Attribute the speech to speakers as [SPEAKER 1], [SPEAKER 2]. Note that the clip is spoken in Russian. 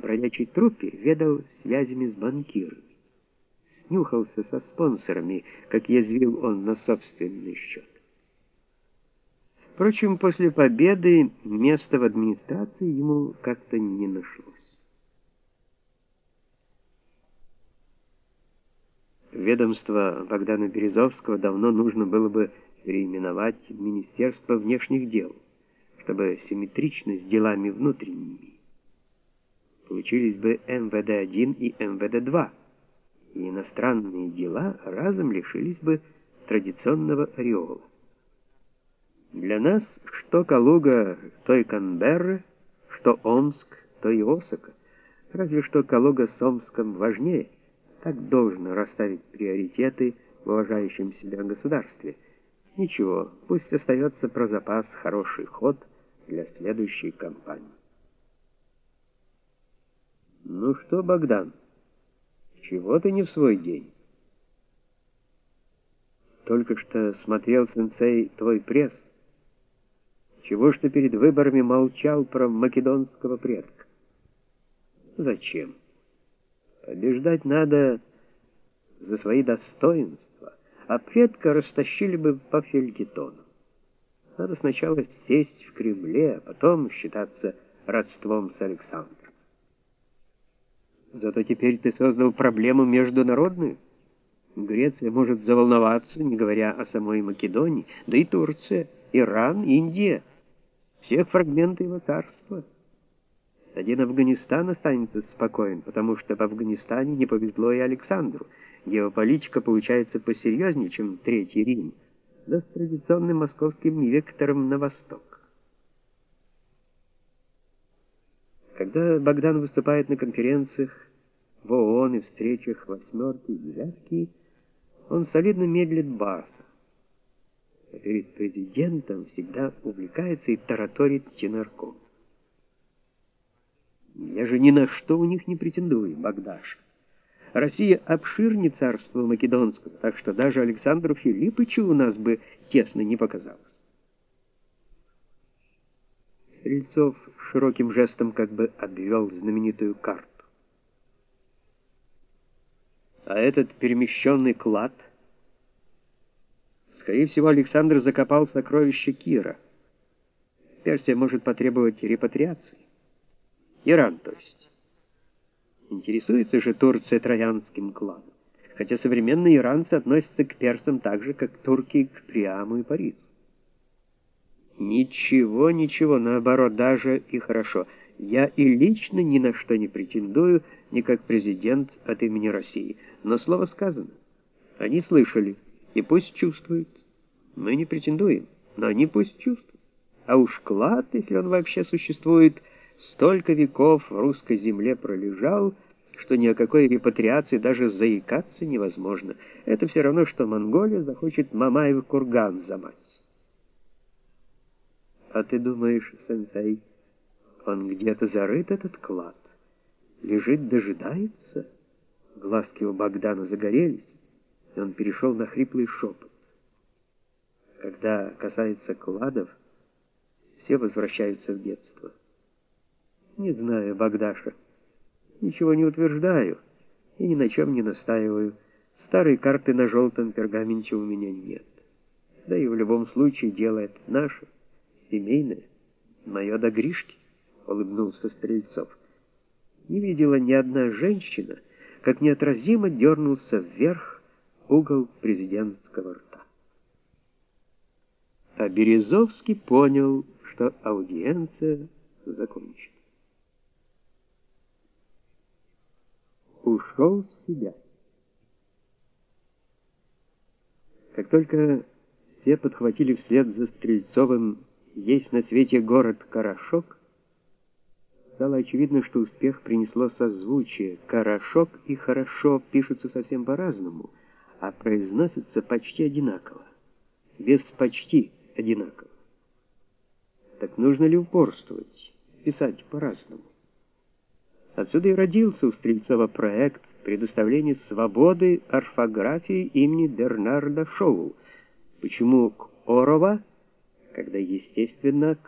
[SPEAKER 1] бродячей труппе ведал связями с банкирами. Снюхался со спонсорами, как язвил он на собственный счет. Впрочем, после победы места в администрации ему как-то не нашлось. Ведомство Богдана Березовского давно нужно было бы переименовать в Министерство внешних дел, чтобы симметрично с делами внутренними. Получились бы МВД-1 и МВД-2, и иностранные дела разом лишились бы традиционного ореола. Для нас что Калуга, то и Канберра, что Омск, то и Осака. Разве что Калуга с Омском важнее. Так должно расставить приоритеты в уважающем себя государстве. Ничего, пусть остается про запас хороший ход для следующей кампании. Ну что, Богдан, чего ты не в свой день? Только что смотрел, сенсей, твой пресс. Чего ж ты перед выборами молчал про македонского предка? Зачем? Побеждать надо за свои достоинства, а предка растащили бы по фельетону. Надо сначала сесть в Кремле, а потом считаться родством с Александром. Зато теперь ты создал проблему международную. Греция может заволноваться, не говоря о самой Македонии, да и Турция, Иран, Индия, всех фрагменты его царства. Один Афганистан останется спокоен, потому что в Афганистане не повезло и Александру. Геополитика получается посерьезнее, чем Третий Рим, да с традиционным московским вектором на восток. Когда Богдан выступает на конференциях в ООН и встречах «восьмерки» и «девятки», он солидно медлит басом, а перед президентом всегда увлекается и тараторит тенорком. Я же ни на что у них не претендую, Богдаш. Россия обширнее царства Македонского, так что даже Александру Филиппычу у нас бы тесно не показалось. Стрельцов широким жестом как бы обвел знаменитую карту. А этот перемещенный клад, скорее всего, Александр закопал сокровища Кира. Персия может потребовать репатриации. Иран, то есть. Интересуется же Турция троянским кладом, хотя современные иранцы относятся к персам так же, как турки к Приаму и Парису. Ничего, ничего, наоборот, даже и хорошо. Я и лично ни на что не претендую, ни как президент от имени России. Но слово сказано. Они слышали, и пусть чувствуют. Мы не претендуем, но они пусть чувствуют. А уж клад, если он вообще существует, столько веков в русской земле пролежал, что ни о какой репатриации даже заикаться невозможно. Это все равно, что Монголия захочет Мамаев курган замать. А ты думаешь, сенсей, он где-то зарыт, этот клад? Лежит, дожидается? Глазки у Богдана загорелись, и он перешел на хриплый шепот. Когда касается кладов, все возвращаются в детство. Не знаю, Богдаша, ничего не утверждаю и ни на чем не настаиваю. Старой карты на желтом пергаменте у меня нет. Да и в любом случае дело это наше, семейное, мое до Гришки, улыбнулся Стрельцов. Не видела ни одна женщина, как неотразимо дернулся вверх угол президентского рта. А Березовский понял, что аудиенция закончена. Ушел в себя. Как только все подхватили вслед за Стрельцовым «Есть на свете город Карашок», стало очевидно, что успех принесло созвучие. Карашок и хорошо пишутся совсем по-разному, а произносятся почти одинаково. Без почти одинаково. Так нужно ли упорствовать, писать по-разному? Отсюда и родился у Стрельцова проект предоставления свободы орфографии имени Бернарда Шоу. Почему к Орова, когда, естественно,